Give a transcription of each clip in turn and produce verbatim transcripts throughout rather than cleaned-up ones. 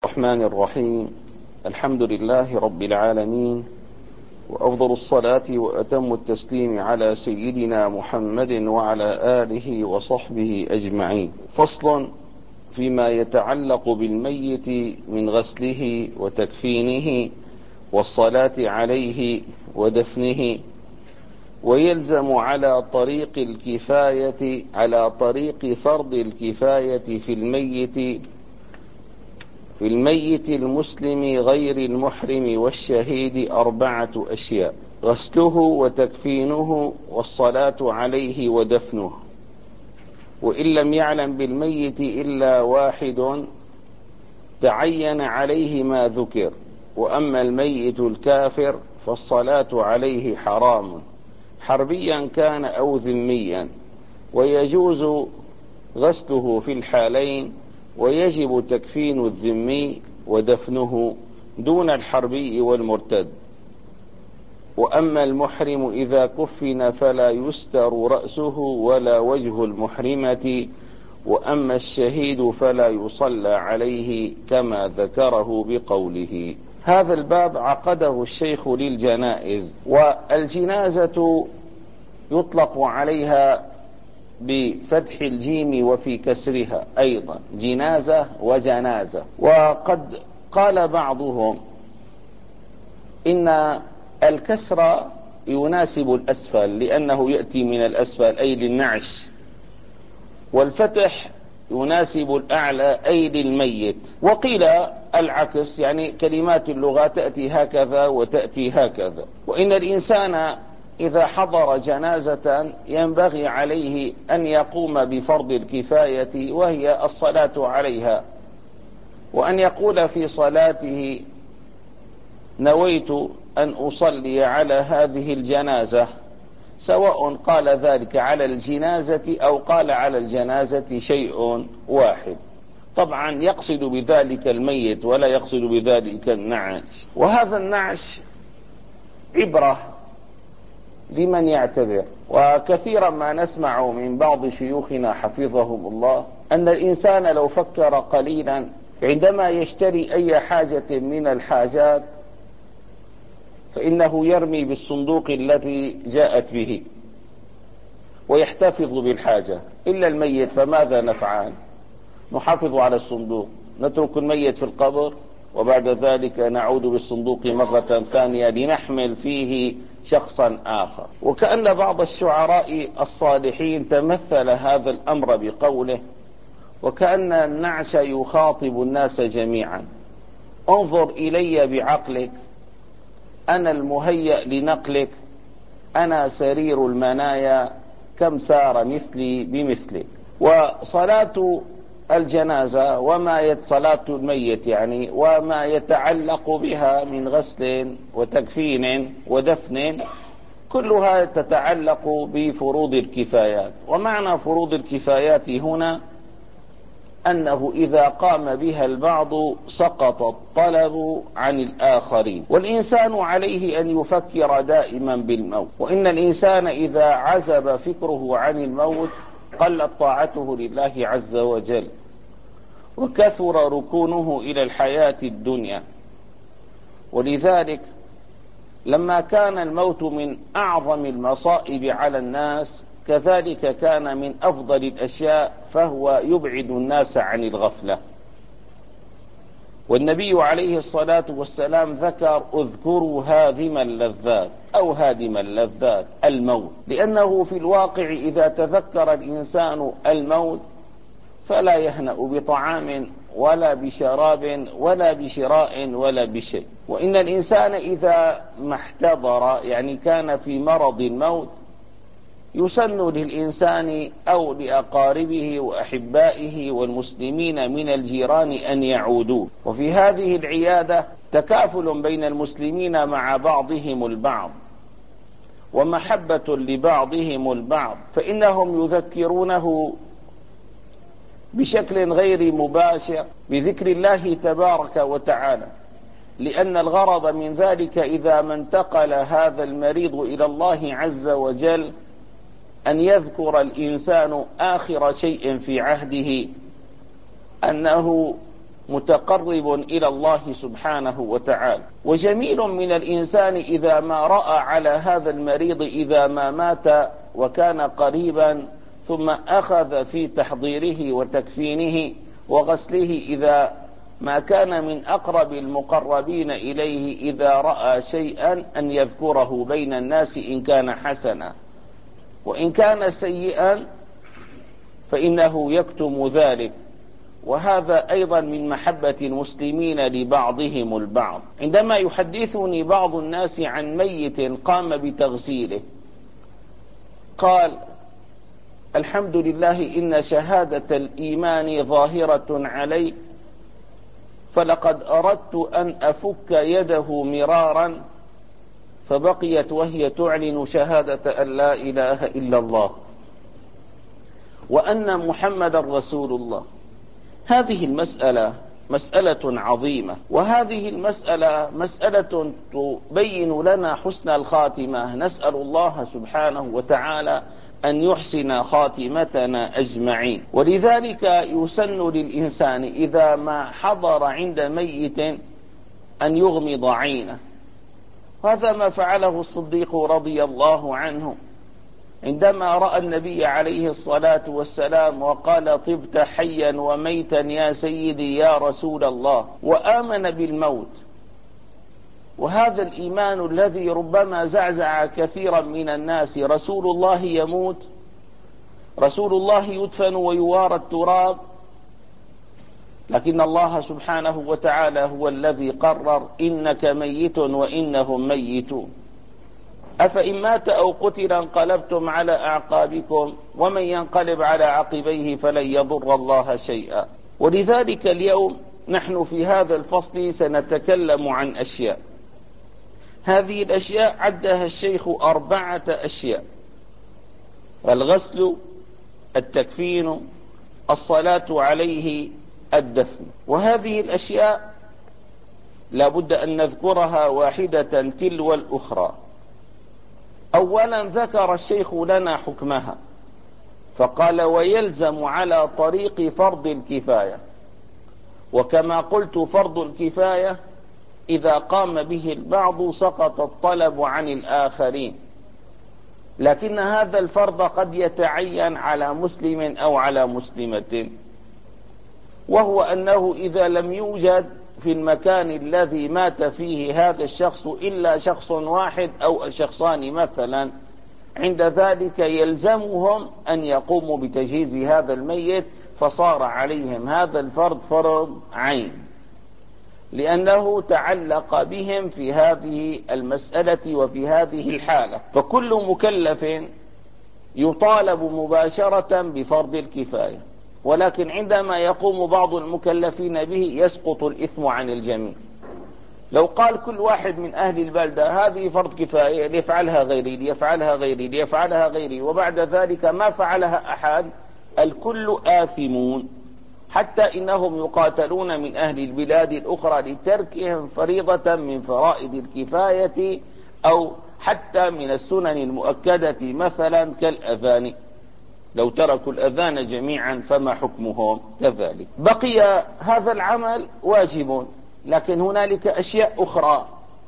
الرحمن الرحيم. الحمد لله رب العالمين، وأفضل الصلاة وأتم التسليم على سيدنا محمد وعلى آله وصحبه أجمعين. فصل فيما يتعلق بالميت من غسله وتكفينه والصلاة عليه ودفنه. ويلزم على طريق الكفاية على طريق فرض الكفاية في الميت في الميت المسلم غير المحرم والشهيد أربعة أشياء: غسله وتكفينه والصلاة عليه ودفنه. وإن لم يعلم بالميت إلا واحد تعين عليه ما ذكر. وأما الميت الكافر فالصلاة عليه حرام، حربيا كان أو ذميا، ويجوز غسله في الحالين، ويجب تكفين الذمي ودفنه دون الحربي والمرتد. وأما المحرم إذا كفن فلا يستر رأسه ولا وجه المحرمة. وأما الشهيد فلا يصلى عليه كما ذكره بقوله. هذا الباب عقده الشيخ للجنائز. والجنازة يطلق عليها بفتح الجيم وفي كسرها أيضا جنازة وجنازة. وقد قال بعضهم إن الكسر يناسب الأسفل لأنه يأتي من الأسفل أي للنعش، والفتح يناسب الأعلى أي للميت. وقيل العكس، يعني كلمات اللغة تأتي هكذا وتأتي هكذا. وإن الإنسان إذا حضر جنازة ينبغي عليه أن يقوم بفرض الكفاية وهي الصلاة عليها، وأن يقول في صلاته: نويت أن أصلي على هذه الجنازة، سواء قال ذلك على الجنازة أو قال على الجنازة شيء واحد. طبعا يقصد بذلك الميت ولا يقصد بذلك النعش. وهذا النعش عبرة لمن يعتبر. وكثيرا ما نسمع من بعض شيوخنا حفظهم الله أن الإنسان لو فكر قليلا عندما يشتري أي حاجة من الحاجات فإنه يرمي بالصندوق الذي جاءت به ويحتفظ بالحاجة. إلا الميت فماذا نفعل؟ نحافظ على الصندوق، نترك الميت في القبر، وبعد ذلك نعود بالصندوق مرة ثانية لنحمل فيه شخصا آخر. وكأن بعض الشعراء الصالحين تمثل هذا الأمر بقوله: وكأن النعش يخاطب الناس جميعا، انظر إلي بعقلك، أنا المهيأ لنقلك، أنا سرير المنايا، كم سار مثلي بمثلك. وصلاة الجنازة وما صلاة الميت يعني وما يتعلق بها من غسل وتكفين ودفن كلها تتعلق بفروض الكفايات. ومعنى فروض الكفايات هنا أنه إذا قام بها البعض سقط الطلب عن الآخرين. والإنسان عليه أن يفكر دائما بالموت، وإن الإنسان إذا عزب فكره عن الموت قلت طاعته لله عز وجل، وكثر ركونه إلى الحياة الدنيا. ولذلك لما كان الموت من أعظم المصائب على الناس كذلك كان من أفضل الأشياء، فهو يبعد الناس عن الغفلة. والنبي عليه الصلاة والسلام ذكر: اذكروا هادم اللذات أو هادم اللذات الموت، لأنه في الواقع إذا تذكر الإنسان الموت فلا يهنأ بطعام ولا بشراب ولا بشراء ولا بشيء. وإن الإنسان إذا ما احتضر يعني كان في مرض الموت يسن للإنسان أو لأقاربه وأحبائه والمسلمين من الجيران أن يعودوا. وفي هذه العيادة تكافل بين المسلمين مع بعضهم البعض ومحبة لبعضهم البعض، فإنهم يذكرونه بشكل غير مباشر بذكر الله تبارك وتعالى، لأن الغرض من ذلك إذا ما انتقل هذا المريض إلى الله عز وجل أن يذكر الإنسان آخر شيء في عهده أنه متقرب إلى الله سبحانه وتعالى. وجميل من الإنسان إذا ما رأى على هذا المريض إذا ما مات وكان قريبا ثم أخذ في تحضيره وتكفينه وغسله إذا ما كان من أقرب المقربين إليه إذا رأى شيئا أن يذكره بين الناس إن كان حسنا، وإن كان سيئا فإنه يكتم ذلك. وهذا أيضا من محبة المسلمين لبعضهم البعض. عندما يحدثني بعض الناس عن ميت قام بتغسيله قال: الحمد لله إن شهادة الإيمان ظاهرة علي، فلقد أردت أن أفك يده مرارا فبقيت وهي تعلن شهادة أن لا إله إلا الله وأن محمد رسول الله. هذه المسألة مسألة عظيمة، وهذه المسألة مسألة تبين لنا حسن الخاتمة. نسأل الله سبحانه وتعالى أن يحسن خاتمتنا أجمعين. ولذلك يسن للإنسان إذا ما حضر عند ميت أن يغمض عينه. هذا ما فعله الصديق رضي الله عنه عندما رأى النبي عليه الصلاة والسلام وقال: طبت حيا وميتا يا سيدي يا رسول الله، وآمن بالموت. وهذا الإيمان الذي ربما زعزع كثيرا من الناس. رسول الله يموت، رسول الله يدفن ويوارى التراب، لكن الله سبحانه وتعالى هو الذي قرر: إنك ميت وإنهم ميتون، أفإن مات أو قتل انقلبتم على أعقابكم ومن ينقلب على عقبيه فلن يضر الله شيئا. ولذلك اليوم نحن في هذا الفصل سنتكلم عن أشياء. هذه الأشياء عدها الشيخ أربعة أشياء: الغسل، التكفين، الصلاة عليه، الدفن. وهذه الأشياء لا بد أن نذكرها واحدة تلو الأخرى. أولا ذكر الشيخ لنا حكمها فقال: ويلزم على طريق فرض الكفاية. وكما قلت فرض الكفاية إذا قام به البعض سقط الطلب عن الآخرين، لكن هذا الفرض قد يتعين على مسلم أو على مسلمة، وهو أنه إذا لم يوجد في المكان الذي مات فيه هذا الشخص إلا شخص واحد أو شخصان مثلا، عند ذلك يلزمهم أن يقوموا بتجهيز هذا الميت، فصار عليهم هذا الفرض فرض عين، لأنه تعلق بهم في هذه المسألة وفي هذه الحالة. فكل مكلف يطالب مباشرة بفرض الكفاية، ولكن عندما يقوم بعض المكلفين به يسقط الإثم عن الجميع. لو قال كل واحد من أهل البلدة هذه فرض كفاية ليفعلها غيري ليفعلها غيري ليفعلها غيري وبعد ذلك ما فعلها أحد، الكل آثمون، حتى إنهم يقاتلون من أهل البلاد الأخرى لتركهم فريضة من فرائض الكفاية أو حتى من السنن المؤكدة مثلا كالأذان. لو تركوا الأذان جميعا فما حكمهم؟ كذلك. بقي هذا العمل واجب، لكن هنالك أشياء أخرى: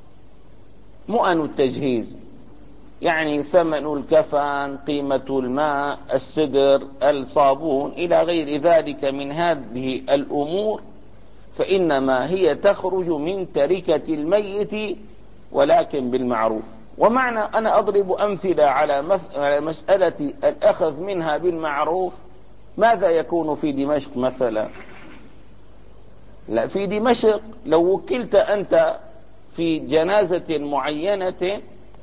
مؤن التجهيز، يعني ثمن الكفن، قيمة الماء، السدر، الصابون، إلى غير ذلك من هذه الأمور، فإنما هي تخرج من تركة الميت ولكن بالمعروف. ومعنى أنا أضرب أمثلة على مسألة الأخذ منها بالمعروف. ماذا يكون في دمشق مثلا؟ لا، في دمشق لو وكلت أنت في جنازة معينة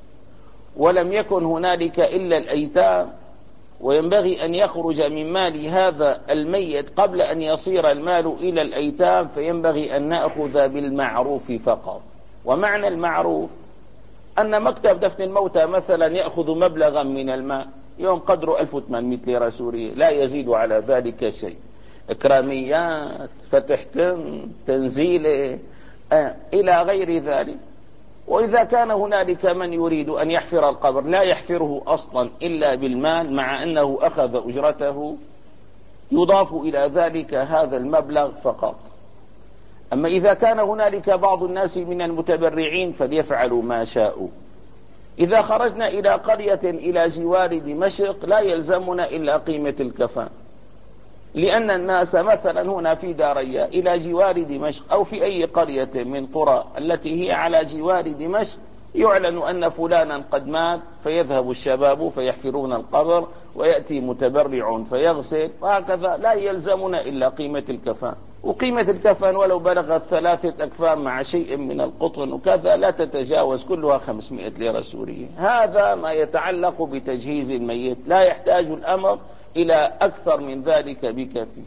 ولم يكن هنالك إلا الأيتام، وينبغي أن يخرج من مال هذا الميت قبل أن يصير المال إلى الأيتام، فينبغي أن نأخذ بالمعروف فقط. ومعنى المعروف أن مكتب دفن الموتى مثلا يأخذ مبلغا من المال، يوم قدره ألف وثمانمائة ليرة سورية، لا يزيد على ذلك شيء، إكراميات، فتح تنزيله آه إلى غير ذلك. وإذا كان هنالك من يريد أن يحفر القبر لا يحفره أصلا إلا بالمال، مع أنه أخذ أجرته، يضاف إلى ذلك هذا المبلغ فقط. أما إذا كان هنالك بعض الناس من المتبرعين فليفعلوا ما شاءوا. إذا خرجنا إلى قرية إلى جوار دمشق لا يلزمنا إلا قيمة الكفان، لأن الناس مثلا هنا في داريا إلى جوار دمشق أو في أي قرية من قرى التي هي على جوار دمشق يعلن أن فلانا قد مات، فيذهب الشباب فيحفرون القبر ويأتي متبرع فيغسل، وهكذا لا يلزمنا إلا قيمة الكفان. وقيمة الكفن ولو بلغت ثلاثة أكفان مع شيء من القطن وكذا لا تتجاوز كلها خمسمائة ليرة سورية. هذا ما يتعلق بتجهيز الميت، لا يحتاج الأمر إلى أكثر من ذلك بكثير.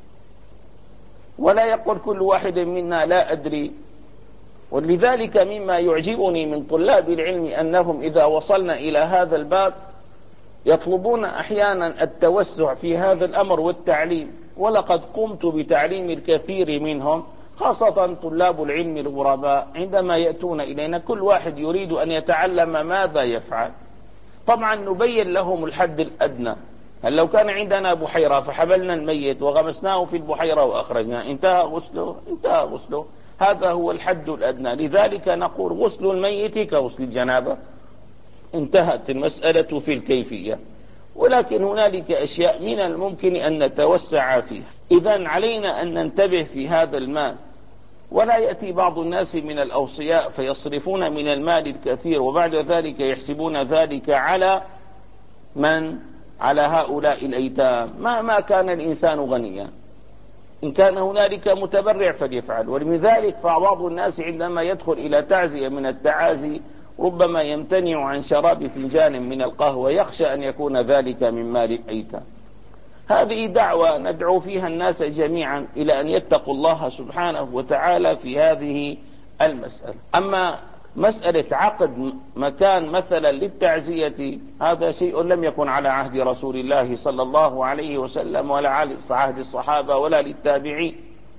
ولا يقول كل واحد منا لا أدري. ولذلك مما يعجبني من طلاب العلم أنهم إذا وصلنا إلى هذا الباب يطلبون أحيانا التوسع في هذا الأمر والتعليم، ولقد قمت بتعليم الكثير منهم، خاصة طلاب العلم الغرباء عندما يأتون إلينا كل واحد يريد أن يتعلم ماذا يفعل. طبعا نبين لهم الحد الأدنى. هل لو كان عندنا بحيرة فحبلنا الميت وغمسناه في البحيرة وأخرجناه انتهى غسله؟ انتهى غسله. هذا هو الحد الأدنى. لذلك نقول غسل الميت كغسل الجنابة، انتهت المسألة في الكيفية. ولكن هنالك أشياء من الممكن أن نتوسع فيها. إذن علينا أن ننتبه في هذا المال، ولا يأتي بعض الناس من الأوصياء فيصرفون من المال الكثير وبعد ذلك يحسبون ذلك على من؟ على هؤلاء الأيتام. مهما كان الإنسان غنيا، إن كان هنالك متبرع فليفعل. ومن ذلك فبعض الناس عندما يدخل إلى تعزية من التعازي ربما يمتنع عن شراب فنجان من القهوة، يخشى أن يكون ذلك من مال الأيتام. هذه دعوة ندعو فيها الناس جميعا إلى أن يتقوا الله سبحانه وتعالى في هذه المسألة. أما مسألة عقد مكان مثلا للتعزية هذا شيء لم يكن على عهد رسول الله صلى الله عليه وسلم ولا على عهد الصحابة ولا للتابعين.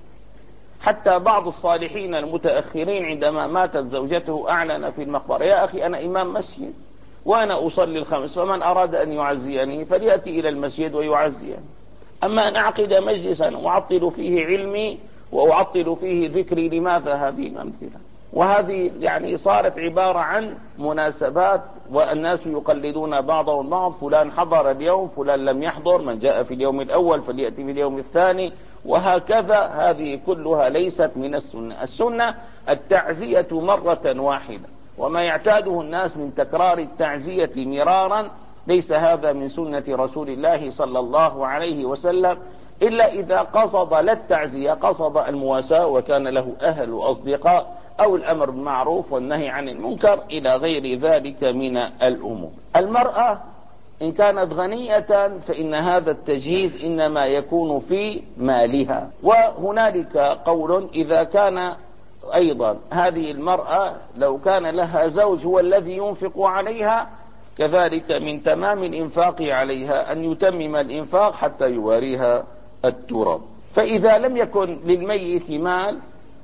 حتى بعض الصالحين المتأخرين عندما ماتت زوجته أعلن في المقبرة: يا أخي أنا إمام مسجد وأنا أصلي الخمس، فمن أراد أن يعزيني فليأتي إلى المسجد ويعزيني. أما أن أعقد مجلسا أعطل فيه علمي وأعطل فيه ذكري، لماذا هذه الأمثلة؟ وهذه يعني صارت عبارة عن مناسبات والناس يقلدون بعضهم بعض. فلان حضر اليوم، فلان لم يحضر، من جاء في اليوم الأول فليأتي في اليوم الثاني، وهكذا. هذه كلها ليست من السنة. السنة التعزية مرة واحدة، وما يعتاده الناس من تكرار التعزية مرارا ليس هذا من سنة رسول الله صلى الله عليه وسلم، إلا إذا قصد للتعزية قصد المواساة وكان له أهل وأصدقاء، أو الأمر بالمعروف والنهي عن المنكر إلى غير ذلك من الأمور. المرأة إن كانت غنية فإن هذا التجهيز إنما يكون في مالها. وهنالك قول إذا كان أيضا هذه المرأة لو كان لها زوج هو الذي ينفق عليها، كذلك من تمام الإنفاق عليها أن يتمم الإنفاق حتى يواريها التراب. فإذا لم يكن للميت مال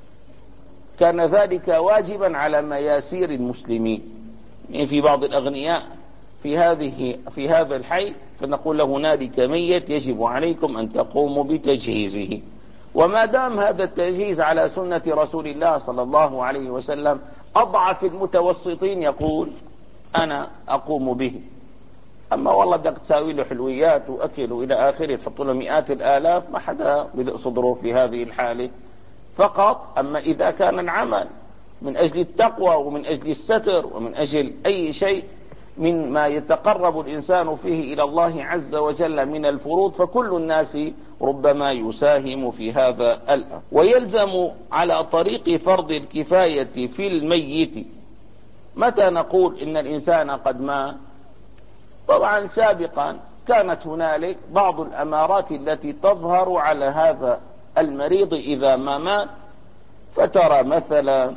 كان ذلك واجبا على مياسير المسلمين. يعني في بعض الأغنياء في هذه في هذا الحي فنقول له هنالك ميت يجب عليكم أن تقوموا بتجهيزه. وما دام هذا التجهيز على سنة رسول الله صلى الله عليه وسلم، أضعف المتوسطين يقول أنا أقوم به. أما والله بدك تساوي له حلويات وأكل وإلى آخره تحط له مئات الآلاف، ما حدا بدأ صدره في هذه الحالة فقط. أما إذا كان العمل من أجل التقوى ومن أجل الستر ومن أجل أي شيء من ما يتقرب الإنسان فيه إلى الله عز وجل من الفروض، فكل الناس ربما يساهم في هذا الأمر. ويلزم على طريق فرض الكفاية في الميت. متى نقول إن الإنسان قد مات؟ طبعا سابقا كانت هنالك بعض الأمارات التي تظهر على هذا المريض إذا ما مات، فترى مثلا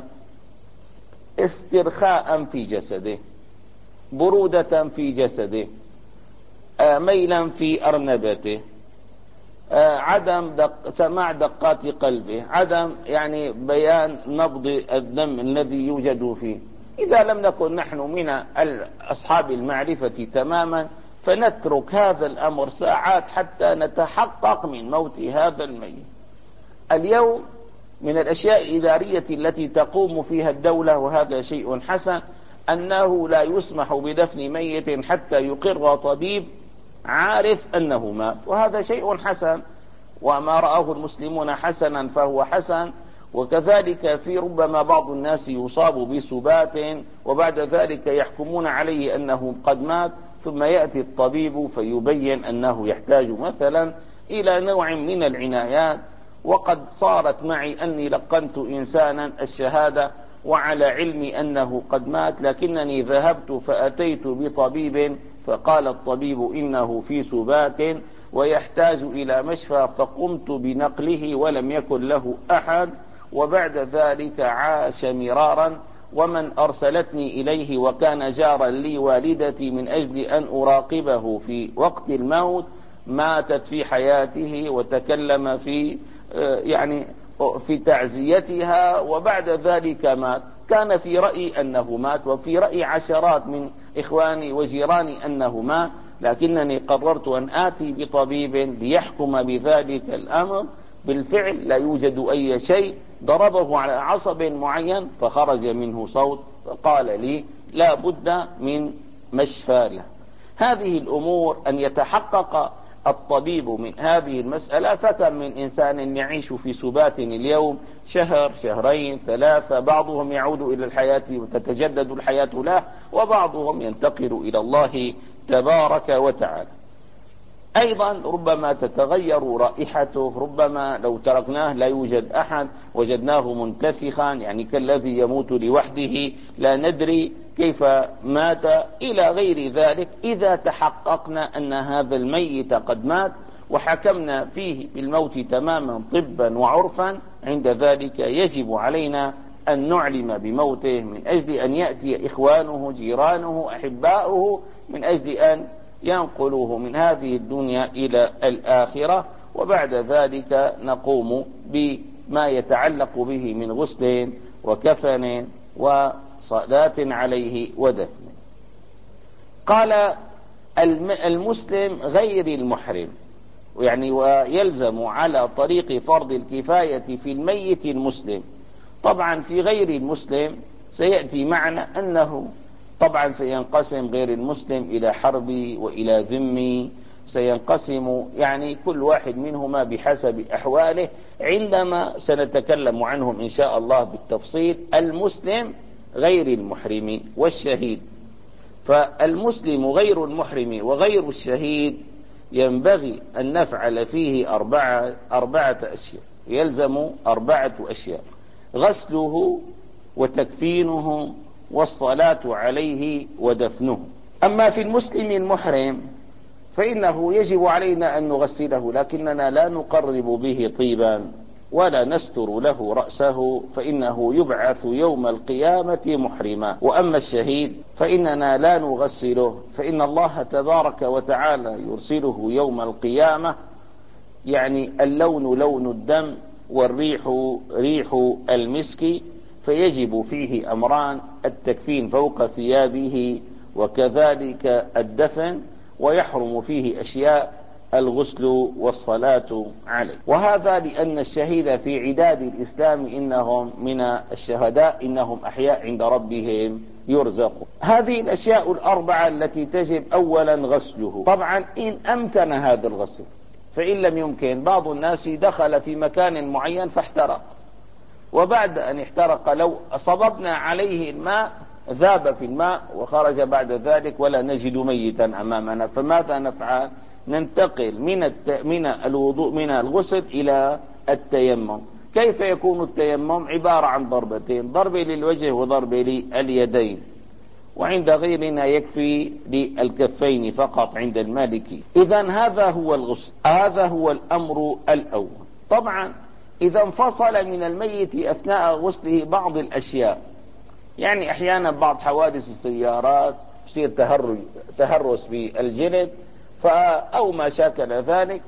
استرخاء في جسده، برودة في جسده، ميلا في أرنبته، عدم دق سماع دقات قلبه، عدم يعني بيان نبض الدم الذي يوجد فيه. إذا لم نكن نحن من أصحاب المعرفة تماما فنترك هذا الأمر ساعات حتى نتحقق من موت هذا الميت. اليوم من الأشياء الإدارية التي تقوم فيها الدولة، وهذا شيء حسن، أنه لا يسمح بدفن ميت حتى يقر طبيب عارف أنه مات، وهذا شيء حسن، وما رآه المسلمون حسنا فهو حسن. وكذلك في ربما بعض الناس يصاب بسبات وبعد ذلك يحكمون عليه أنه قد مات، ثم يأتي الطبيب فيبين أنه يحتاج مثلا إلى نوع من العنايات. وقد صارت معي أني لقنت إنسانا الشهادة وعلى علم أنه قد مات، لكنني ذهبت فأتيت بطبيب فقال الطبيب إنه في سبات ويحتاج إلى مشفى، فقمت بنقله ولم يكن له أحد، وبعد ذلك عاش مرارا. ومن أرسلتني إليه وكان جارا لي والدتي من أجل أن أراقبه في وقت الموت، ماتت في حياته وتكلم في يعني في تعزيتها، وبعد ذلك مات. كان في رأيي أنه مات، وفي رأي عشرات من إخواني وجيراني أنه مات، لكنني قررت أن آتي بطبيب ليحكم بذلك الأمر. بالفعل لا يوجد أي شيء، ضربه على عصب معين فخرج منه صوت، فقال لي لا بد من مشفى له. هذه الأمور أن يتحقق الطبيب من هذه المسألة. فكم من إنسان يعيش في سبات اليوم شهر شهرين ثلاثة، بعضهم يعود إلى الحياة وتتجدد الحياة له، وبعضهم ينتقل إلى الله تبارك وتعالى. أيضا ربما تتغير رائحته، ربما لو تركناه لا يوجد أحد، وجدناه منتفخا يعني كالذي يموت لوحده، لا ندري كيف مات إلى غير ذلك. إذا تحققنا أن هذا الميت قد مات وحكمنا فيه بالموت تماما طبا وعرفا، عند ذلك يجب علينا أن نعلم بموته من أجل أن يأتي إخوانه جيرانه أحباؤه من أجل أن ينقلوه من هذه الدنيا إلى الآخرة، وبعد ذلك نقوم بما يتعلق به من غسل وكفن وصلاة عليه ودفن. قال المسلم غير المحرم، يعني ويلزم على طريق فرض الكفاية في الميت المسلم. طبعا في غير المسلم سيأتي معنا أنه طبعا سينقسم غير المسلم إلى حربي وإلى ذمي، سينقسم يعني كل واحد منهما بحسب أحواله عندما سنتكلم عنهم إن شاء الله بالتفصيل. المسلم غير المحرم والشهيد. فالمسلم غير المحرم وغير الشهيد ينبغي أن نفعل فيه أربعة, أربعة أشياء، يلزم أربعة أشياء: غسله وتكفينه والصلاة عليه ودفنه. أما في المسلم المحرم فإنه يجب علينا أن نغسله، لكننا لا نقرب به طيبا ولا نستر له رأسه، فإنه يبعث يوم القيامة محرما. وأما الشهيد فإننا لا نغسله، فإن الله تبارك وتعالى يرسله يوم القيامة، يعني اللون لون الدم والريح ريح المسك، فيجب فيه أمران: التكفين فوق ثيابه وكذلك الدفن، ويحرم فيه أشياء: الغسل والصلاة عليه. وهذا لأن الشهيد في عداد الإسلام إنهم من الشهداء، إنهم أحياء عند ربهم يرزقون. هذه الأشياء الأربعة التي تجب أولا غسله. طبعا إن أمكن هذا الغسل، فإن لم يمكن بعض الناس دخل في مكان معين فاحترق، وبعد أن احترق لو صببنا عليه الماء ذاب في الماء وخرج بعد ذلك ولا نجد ميتا أمامنا، فماذا نفعل؟ ننتقل من الت... من الوضوء من الغسل إلى التيمم. كيف يكون التيمم؟ عبارة عن ضربتين: ضربة للوجه وضربة لليدين، وعند غيرنا يكفي للكفين فقط عند المالكي. إذن هذا هو الغسل، هذا هو الأمر الأول. طبعا إذا انفصل من الميت أثناء غسله بعض الأشياء، يعني أحيانا بعض حوادث السيارات يصير تهرج تهرس بالجلد أو ما شاكل ذلك،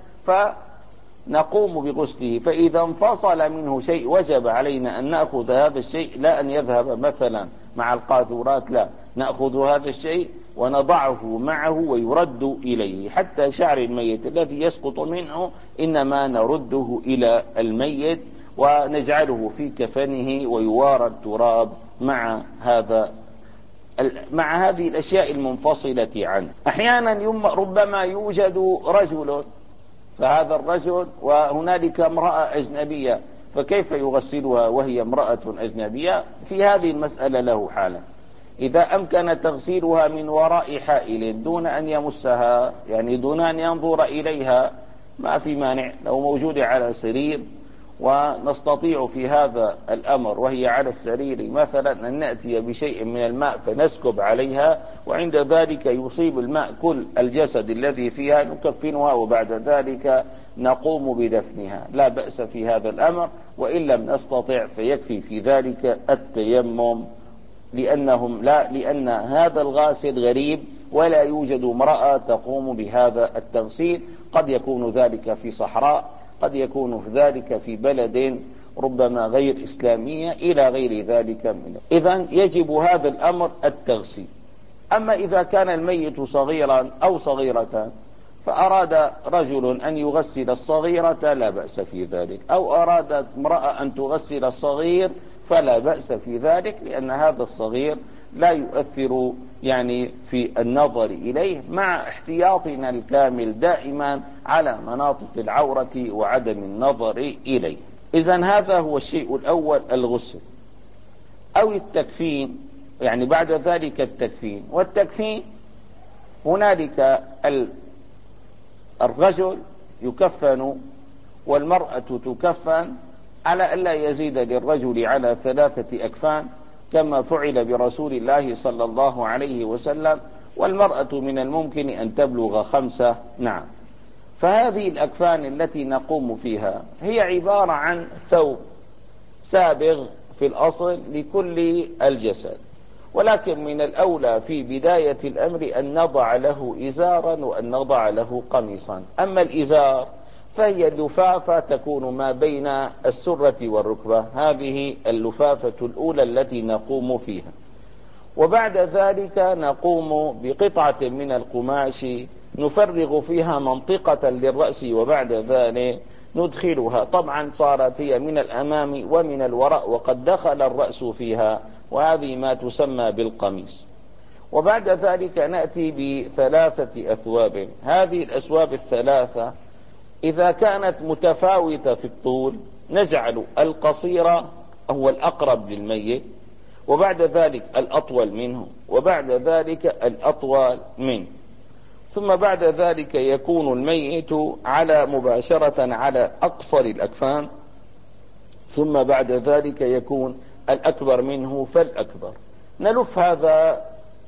فنقوم بغسله. فإذا انفصل منه شيء وجب علينا أن نأخذ هذا الشيء، لا أن يذهب مثلا مع القاذورات، لا، نأخذ هذا الشيء ونضعه معه ويرد إليه. حتى شعر الميت الذي يسقط منه إنما نرده إلى الميت، ونجعله في كفنه ويوارى التراب مع هذا مع هذه الأشياء المنفصلة عنه. أحيانا ربما يوجد رجل، فهذا الرجل وهنالك امرأة أجنبية، فكيف يغسلها وهي امرأة أجنبية؟ في هذه المسألة له حالة. إذا أمكن تغسيلها من وراء حائل دون أن يمسها، يعني دون أن ينظر إليها، ما في مانع. لو موجودة على سرير ونستطيع في هذا الأمر وهي على السرير مثلا أن نأتي بشيء من الماء فنسكب عليها، وعند ذلك يصيب الماء كل الجسد الذي فيها، نكفنها وبعد ذلك نقوم بدفنها، لا بأس في هذا الأمر. وإن لم نستطع فيكفي في ذلك التيمم، لأنهم لا لأن هذا الغاسل غريب ولا يوجد امرأة تقوم بهذا التغسيل. قد يكون ذلك في صحراء، قد يكون ذلك في بلد ربما غير إسلامية، إلى غير ذلك منه. إذن يجب هذا الأمر التغسيل. أما إذا كان الميت صغيرا أو صغيرة فأراد رجل أن يغسل الصغيرة لا بأس في ذلك، أو أرادت امرأة أن تغسل الصغير فلا بأس في ذلك، لأن هذا الصغير لا يؤثر يعني في النظر إليه، مع احتياطنا الكامل دائما على مناطق العورة وعدم النظر إليه. إذن هذا هو الشيء الأول، الغسل أو التكفين، يعني بعد ذلك التكفين. والتكفين هنالك الرجل يكفن والمرأة تكفن على ألا يزيد للرجل على ثلاثة أكفان كما فعل برسول الله صلى الله عليه وسلم، والمرأة من الممكن أن تبلغ خمسة. نعم. فهذه الأكفان التي نقوم فيها هي عبارة عن ثوب سابغ في الأصل لكل الجسد، ولكن من الأولى في بداية الأمر أن نضع له إزارا وأن نضع له قميصا. أما الإزار فهي اللفافة تكون ما بين السرة والركبة، هذه اللفافة الأولى التي نقوم فيها. وبعد ذلك نقوم بقطعة من القماش نفرغ فيها منطقة للرأس، وبعد ذلك ندخلها. طبعا صارت هي من الأمام ومن الوراء وقد دخل الرأس فيها، وهذه ما تسمى بالقميص. وبعد ذلك نأتي بثلاثة أثواب. هذه الأثواب الثلاثة إذا كانت متفاوتة في الطول نجعل القصير هو الأقرب للميت، وبعد ذلك الأطول منه، وبعد ذلك الأطول منه، ثم بعد ذلك يكون الميت على مباشرة على أقصر الأكفان، ثم بعد ذلك يكون الأكبر منه فالأكبر. نلف هذا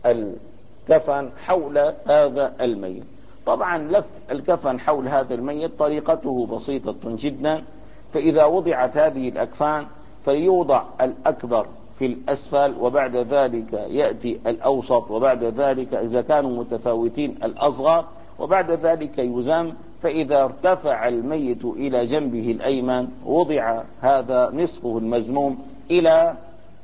الكفن حول هذا الميت. طبعا لف الكفن حول هذا الميت طريقته بسيطة جدا. فإذا وضعت هذه الأكفان فيوضع الأكبر في الأسفل، وبعد ذلك يأتي الأوسط، وبعد ذلك إذا كانوا متفاوتين الأصغر، وبعد ذلك يزم. فإذا ارتفع الميت إلى جنبه الأيمن وضع هذا نصفه المزموم إلى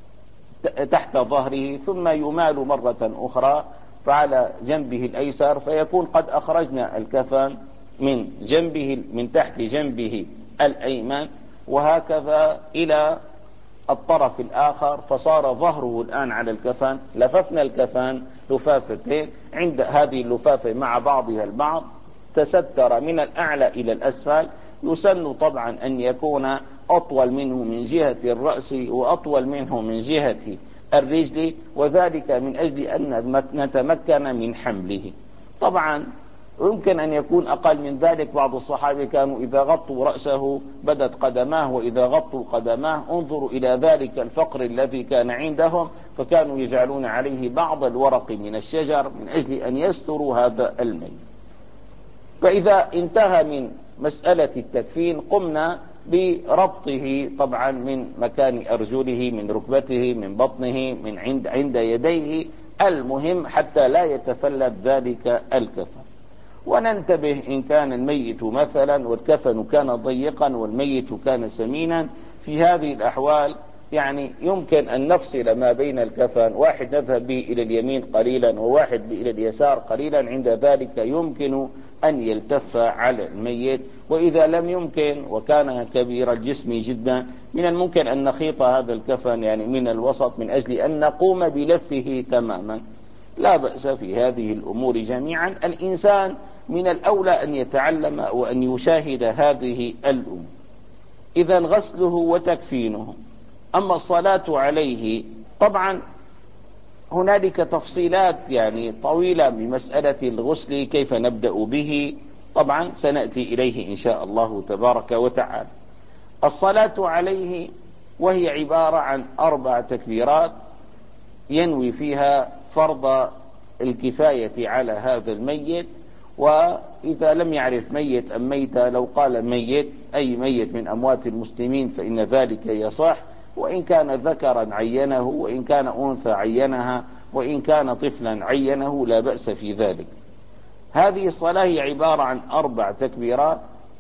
تحت ظهره، ثم يمال مرة أخرى فعلى جنبه الأيسر، فيكون قد أخرجنا الكفن من جنبه من تحت جنبه الأيمن، وهكذا إلى الطرف الآخر، فصار ظهره الآن على الكفن. لففنا الكفن لفافتين، عند هذه اللفافة مع بعضها البعض تستر من الأعلى إلى الأسفل. يسن طبعا أن يكون أطول منه من جهة الرأس وأطول منه من جهة الرجل، وذلك من أجل أن نتمكن من حمله. طبعا يمكن أن يكون أقل من ذلك. بعض الصحابة كانوا إذا غطوا رأسه بدت قدماه، وإذا غطوا قدماه انظروا إلى ذلك الفقر الذي كان عندهم، فكانوا يجعلون عليه بعض الورق من الشجر من أجل أن يستروا هذا الميت. فإذا انتهى من مسألة التكفين قمنا بربطه طبعا من مكان أرجله، من ركبته، من بطنه، من عند عند يديه، المهم حتى لا يتفلت ذلك الكفن. وننتبه إن كان الميت مثلا والكفن كان ضيقا والميت كان سمينا، في هذه الأحوال يعني يمكن أن نفصل ما بين الكفن، واحد نذهب به إلى اليمين قليلا وواحد إلى اليسار قليلا، عند ذلك يمكن أن يلتف على الميت وإذا لم يمكن وكان كبير الجسم جدا من الممكن أن نخيط هذا الكفن يعني من الوسط من أجل أن نقوم بلفه تماما. لا بأس في هذه الأمور جميعا. الإنسان من الأولى أن يتعلم وأن يشاهد هذه الأمور. إذا غسله وتكفينه. أما الصلاة عليه طبعا هنالك تفصيلات يعني طويلة بمسألة الغسل كيف نبدأ به، طبعا سنأتي إليه إن شاء الله تبارك وتعالى. الصلاة عليه وهي عبارة عن أربع تكبيرات ينوي فيها فرض الكفاية على هذا الميت. وإذا لم يعرف ميت أم ميتة لو قال ميت أي ميت من أموات المسلمين فإن ذلك يصح، وإن كان ذكرا عينه، وإن كان أنثى عينها، وإن كان طفلا عينه، لا بأس في ذلك. هذه الصلاة هي عبارة عن أربع تكبيرات،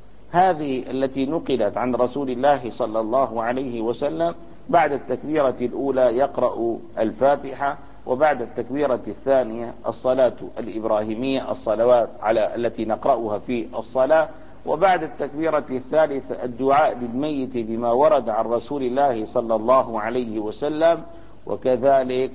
هذه التي نقلت عن رسول الله صلى الله عليه وسلم. بعد التكبيرة الأولى يقرأ الفاتحة، وبعد التكبيرة الثانية الصلاة الإبراهيمية، الصلوات على التي نقرأها في الصلاة، وبعد التكبيرة الثالثة الدعاء للميت بما ورد عن رسول الله صلى الله عليه وسلم. وكذلك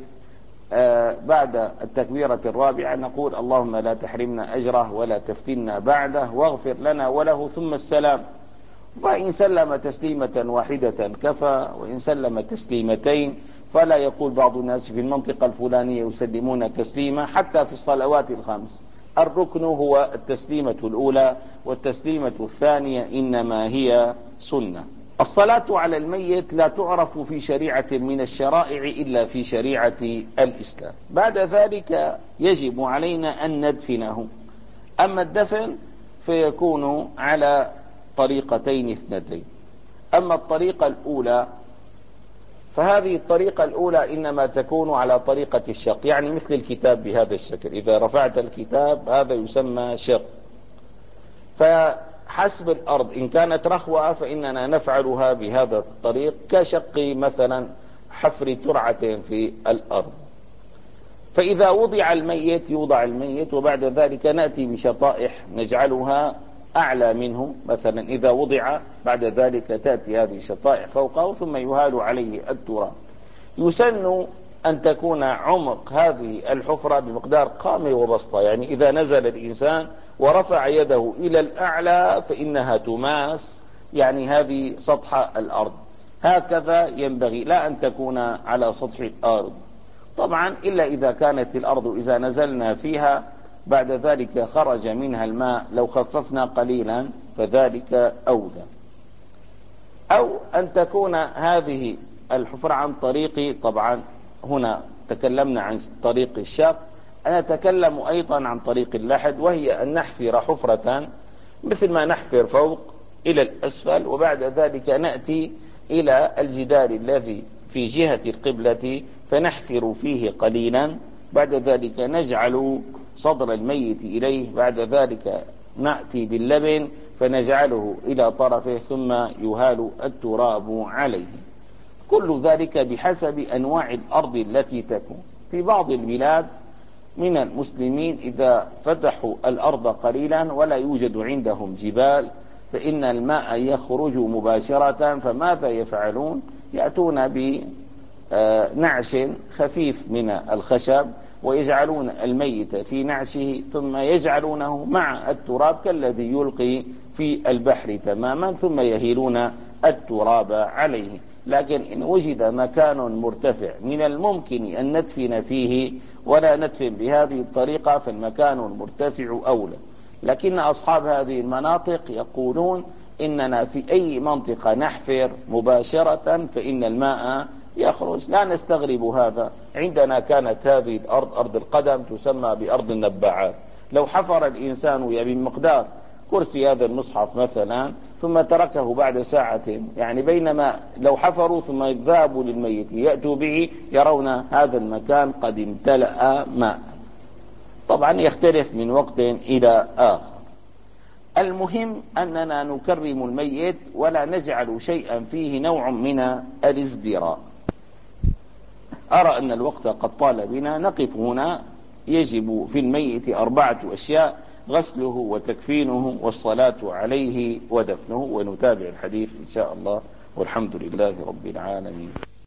آه بعد التكبيرة الرابعة نقول اللهم لا تحرمنا أجره ولا تفتنا بعده واغفر لنا وله، ثم السلام. وإن سلم تسليمة واحدة كفى، وإن سلم تسليمتين فلا يقول بعض الناس في المنطقة الفلانية يسلمون تسليمة. حتى في الصلوات الخمس الركن هو التسليمة الأولى، والتسليمة الثانية إنما هي سنة. الصلاة على الميت لا تعرف في شريعة من الشرائع إلا في شريعة الإسلام. بعد ذلك يجب علينا أن ندفنه. أما الدفن فيكون على طريقتين اثنتين. أما الطريقة الأولى فهذه الطريقة الأولى إنما تكون على طريقة الشق، يعني مثل الكتاب بهذا الشكل. إذا رفعت الكتاب هذا يسمى شق. فحسب الأرض إن كانت رخوة فإننا نفعلها بهذا الطريق، كشق مثلا حفر ترعة في الأرض. فإذا وضع الميت يوضع الميت، وبعد ذلك نأتي بشطائح نجعلها أعلى منه. مثلا إذا وضع بعد ذلك تأتي هذه الشطائح فوقه ثم يهال عليه التراب. يسن أن تكون عمق هذه الحفرة بمقدار قامة وبسطة، يعني إذا نزل الإنسان ورفع يده إلى الأعلى فإنها تماس يعني هذه سطح الأرض. هكذا ينبغي، لا أن تكون على سطح الأرض طبعا، إلا إذا كانت الأرض إذا نزلنا فيها بعد ذلك خرج منها الماء لو خففنا قليلا فذلك أولى. أو أن تكون هذه الحفرة عن طريق، طبعا هنا تكلمنا عن طريق الشق، أنا أتكلم أيضا عن طريق اللحد، وهي أن نحفر حفرة مثل ما نحفر فوق إلى الأسفل، وبعد ذلك نأتي إلى الجدار الذي في جهة القبلة فنحفر فيه قليلا. بعد ذلك نجعل صدر الميت إليه، بعد ذلك نأتي باللبن فنجعله إلى طرفه ثم يهال التراب عليه. كل ذلك بحسب أنواع الأرض التي تكون. في بعض البلاد من المسلمين إذا فتحوا الأرض قليلا ولا يوجد عندهم جبال فإن الماء يخرج مباشرة، فماذا يفعلون؟ يأتون بنعش خفيف من الخشب ويجعلون الميت في نعشه ثم يجعلونه مع التراب كالذي يلقي في البحر تماما، ثم يهيلون التراب عليه. لكن إن وجد مكان مرتفع من الممكن أن ندفن فيه ولا ندفن بهذه الطريقة فالمكان المرتفع أولى. لكن أصحاب هذه المناطق يقولون إننا في أي منطقة نحفر مباشرة فإن الماء يخرج. لا نستغرب هذا. عندنا كانت هذه الأرض أرض القدم تسمى بأرض النباعات. لو حفر الإنسان يعني بمقدار كرسي هذا المصحف مثلا ثم تركه بعد ساعة، يعني بينما لو حفروا ثم ذهبوا للميت يأتوا به يرون هذا المكان قد امتلأ ماء. طبعا يختلف من وقت إلى آخر. المهم أننا نكرم الميت ولا نجعل شيئا فيه نوع من الازدراء. أرى أن الوقت قد طال بنا، نقف هنا. يجب في الميت أربعة أشياء: غسله وتكفينه والصلاة عليه ودفنه. ونتابع الحديث إن شاء الله، والحمد لله رب العالمين.